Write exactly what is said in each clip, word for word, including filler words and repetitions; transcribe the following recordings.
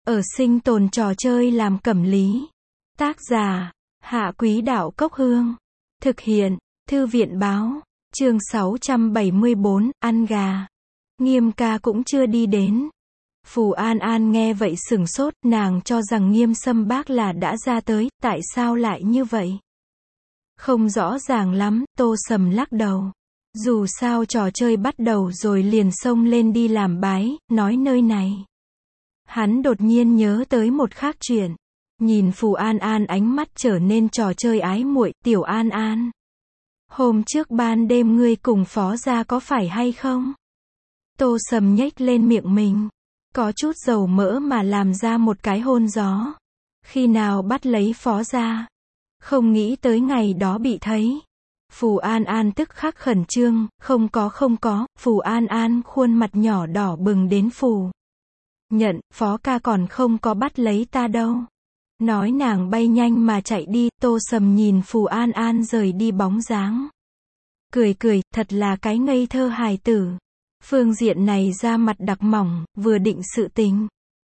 ở sinh tồn trò chơi làm cẩm lý. Tác giả, Hạ Quý Đạo Cốc Hương. Thực hiện, Thư viện Báo. Chương sáu trăm bảy mươi bốn, ăn gà. Nghiêm ca cũng chưa đi đến. Phù An An nghe vậy sửng sốt, nàng cho rằng Nghiêm Sâm Bác là đã ra tới, tại sao lại như vậy? Không rõ ràng lắm, Tô Sầm lắc đầu. Dù sao trò chơi bắt đầu rồi liền xông lên đi làm bái, nói nơi này. Hắn đột nhiên nhớ tới một khác chuyện. Nhìn Phù An An ánh mắt trở nên trò chơi ái muội, tiểu An An. Hôm trước ban đêm ngươi cùng Phó gia có phải hay không? Tô Sầm nhếch lên miệng mình. Có chút dầu mỡ mà làm ra một cái hôn gió. Khi nào bắt lấy Phó gia? Không nghĩ tới ngày đó bị thấy. Phù An An tức khắc khẩn trương, không có không có, Phù An An khuôn mặt nhỏ đỏ bừng đến phù. Nhận, Phó ca còn không có bắt lấy ta đâu. Nói nàng bay nhanh mà chạy đi, Tô Sầm nhìn Phù An An rời đi bóng dáng. Cười cười, thật là cái ngây thơ hài tử. Phương diện này da mặt đặc mỏng, vừa định sự tình.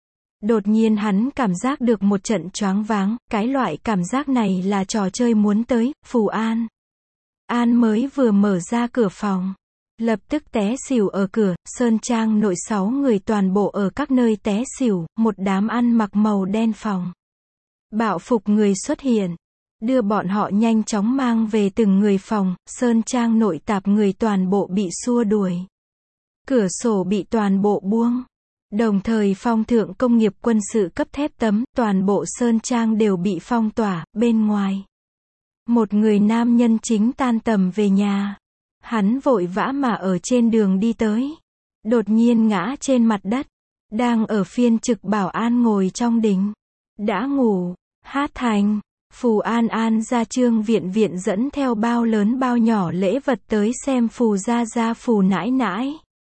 Đột nhiên hắn cảm giác được một trận choáng váng, cái loại cảm giác này là trò chơi muốn tới, Phù An. An mới vừa mở ra cửa phòng. Lập tức té xỉu ở cửa, Sơn Trang nội sáu người toàn bộ ở các nơi té xỉu, một đám ăn mặc màu đen phòng. Bạo phục người xuất hiện. Đưa bọn họ nhanh chóng mang về từng người phòng, Sơn Trang nội tạp người toàn bộ bị xua đuổi. Cửa sổ bị toàn bộ buông. Đồng thời phong thượng công nghiệp quân sự cấp thép tấm, toàn bộ Sơn Trang đều bị phong tỏa, bên ngoài. Một người nam nhân chính tan tầm về nhà. Hắn vội vã mà ở trên đường đi tới. Đột nhiên ngã trên mặt đất. Đang ở phiên trực bảo an ngồi trong đình. Đã ngủ. Hát thành. Phù An An ra Trương viện viện dẫn theo bao lớn bao nhỏ lễ vật tới xem Phù gia gia Phù nãi nãi.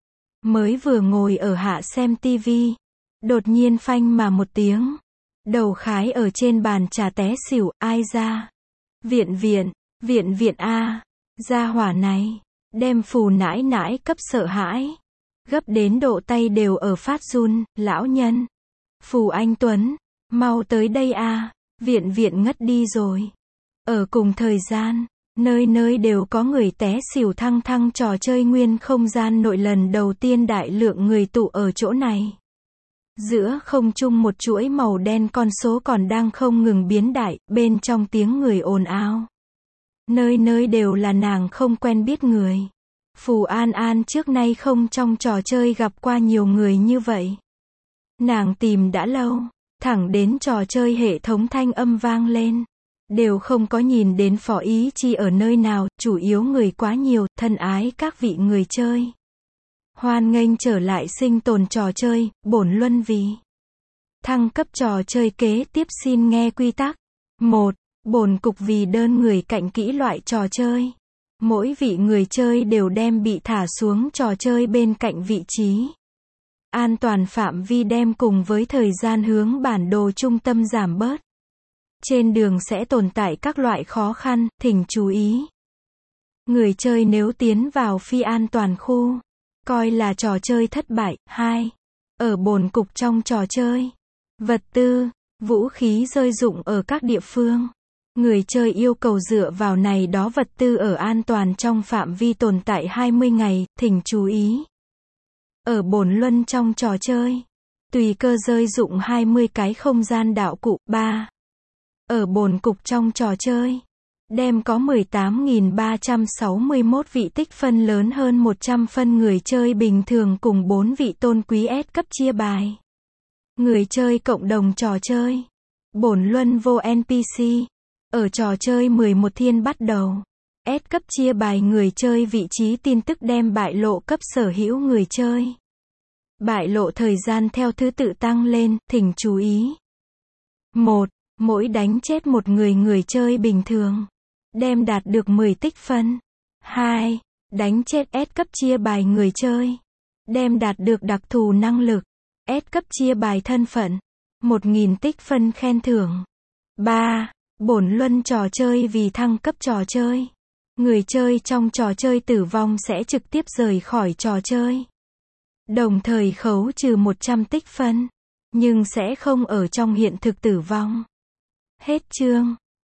Mới vừa ngồi ở hạ xem tivi. Đột nhiên phanh mà một tiếng. Đầu khái ở trên bàn trà té xỉu, ai ra? Viện viện, viện viện a, gia hỏa này, đem Phù nãi nãi cấp sợ hãi. Gấp đến độ tay đều ở phát run, lão nhân. Phù Anh Tuấn, mau tới đây a, viện viện ngất đi rồi. Ở cùng thời gian, nơi nơi đều có người té xỉu thăng thăng trò chơi nguyên không gian nội lần đầu tiên đại lượng người tụ ở chỗ này. Giữa không trung một chuỗi màu đen con số còn đang không ngừng biến đại, bên trong tiếng người ồn ào. Nơi nơi đều là nàng không quen biết người. Phù An An trước nay không trong trò chơi gặp qua nhiều người như vậy. Nàng tìm đã lâu, thẳng đến trò chơi hệ thống thanh âm vang lên. Đều không có nhìn đến Phó Ý Chi ở nơi nào, chủ yếu người quá nhiều, thân ái các vị người chơi. Hoan nghênh trở lại sinh tồn trò chơi, bổn luân vì. Thăng cấp trò chơi kế tiếp xin nghe quy tắc. một. Bổn cục vì đơn người cạnh kỹ loại trò chơi. Mỗi vị người chơi đều đem bị thả xuống trò chơi bên cạnh vị trí. An toàn phạm vi đem cùng với thời gian hướng bản đồ trung tâm giảm bớt. Trên đường sẽ tồn tại các loại khó khăn, thỉnh chú ý. Người chơi nếu tiến vào phi an toàn khu, coi là trò chơi thất bại. hai. Ở bổn cục trong trò chơi, vật tư, vũ khí rơi rụng ở các địa phương. Người chơi yêu cầu dựa vào này đó vật tư ở an toàn trong phạm vi tồn tại hai mươi ngày, thỉnh chú ý. Ở bổn luân trong trò chơi, tùy cơ rơi rụng hai mươi cái không gian đạo cụ. ba. Ở bổn cục trong trò chơi, đem có mười tám nghìn ba trăm sáu mươi mốt vị tích phân lớn hơn một trăm phân người chơi bình thường cùng bốn vị tôn quý S cấp chia bài. Người chơi cộng đồng trò chơi. Bổn luân vô en pê xê. Ở trò chơi mười một thiên bắt đầu. S cấp chia bài người chơi vị trí tin tức đem bại lộ cấp sở hữu người chơi. Bại lộ thời gian theo thứ tự tăng lên, thỉnh chú ý. một. Mỗi đánh chết một người người chơi bình thường, đem đạt được mười tích phân. hai. Đánh chết S cấp chia bài người chơi, đem đạt được đặc thù năng lực. S cấp chia bài thân phận, một nghìn tích phân khen thưởng. ba. Bổn luân trò chơi vì thăng cấp trò chơi. Người chơi trong trò chơi tử vong sẽ trực tiếp rời khỏi trò chơi. Đồng thời khấu trừ một trăm tích phân. nhưng sẽ không ở trong hiện thực tử vong. Hết chương.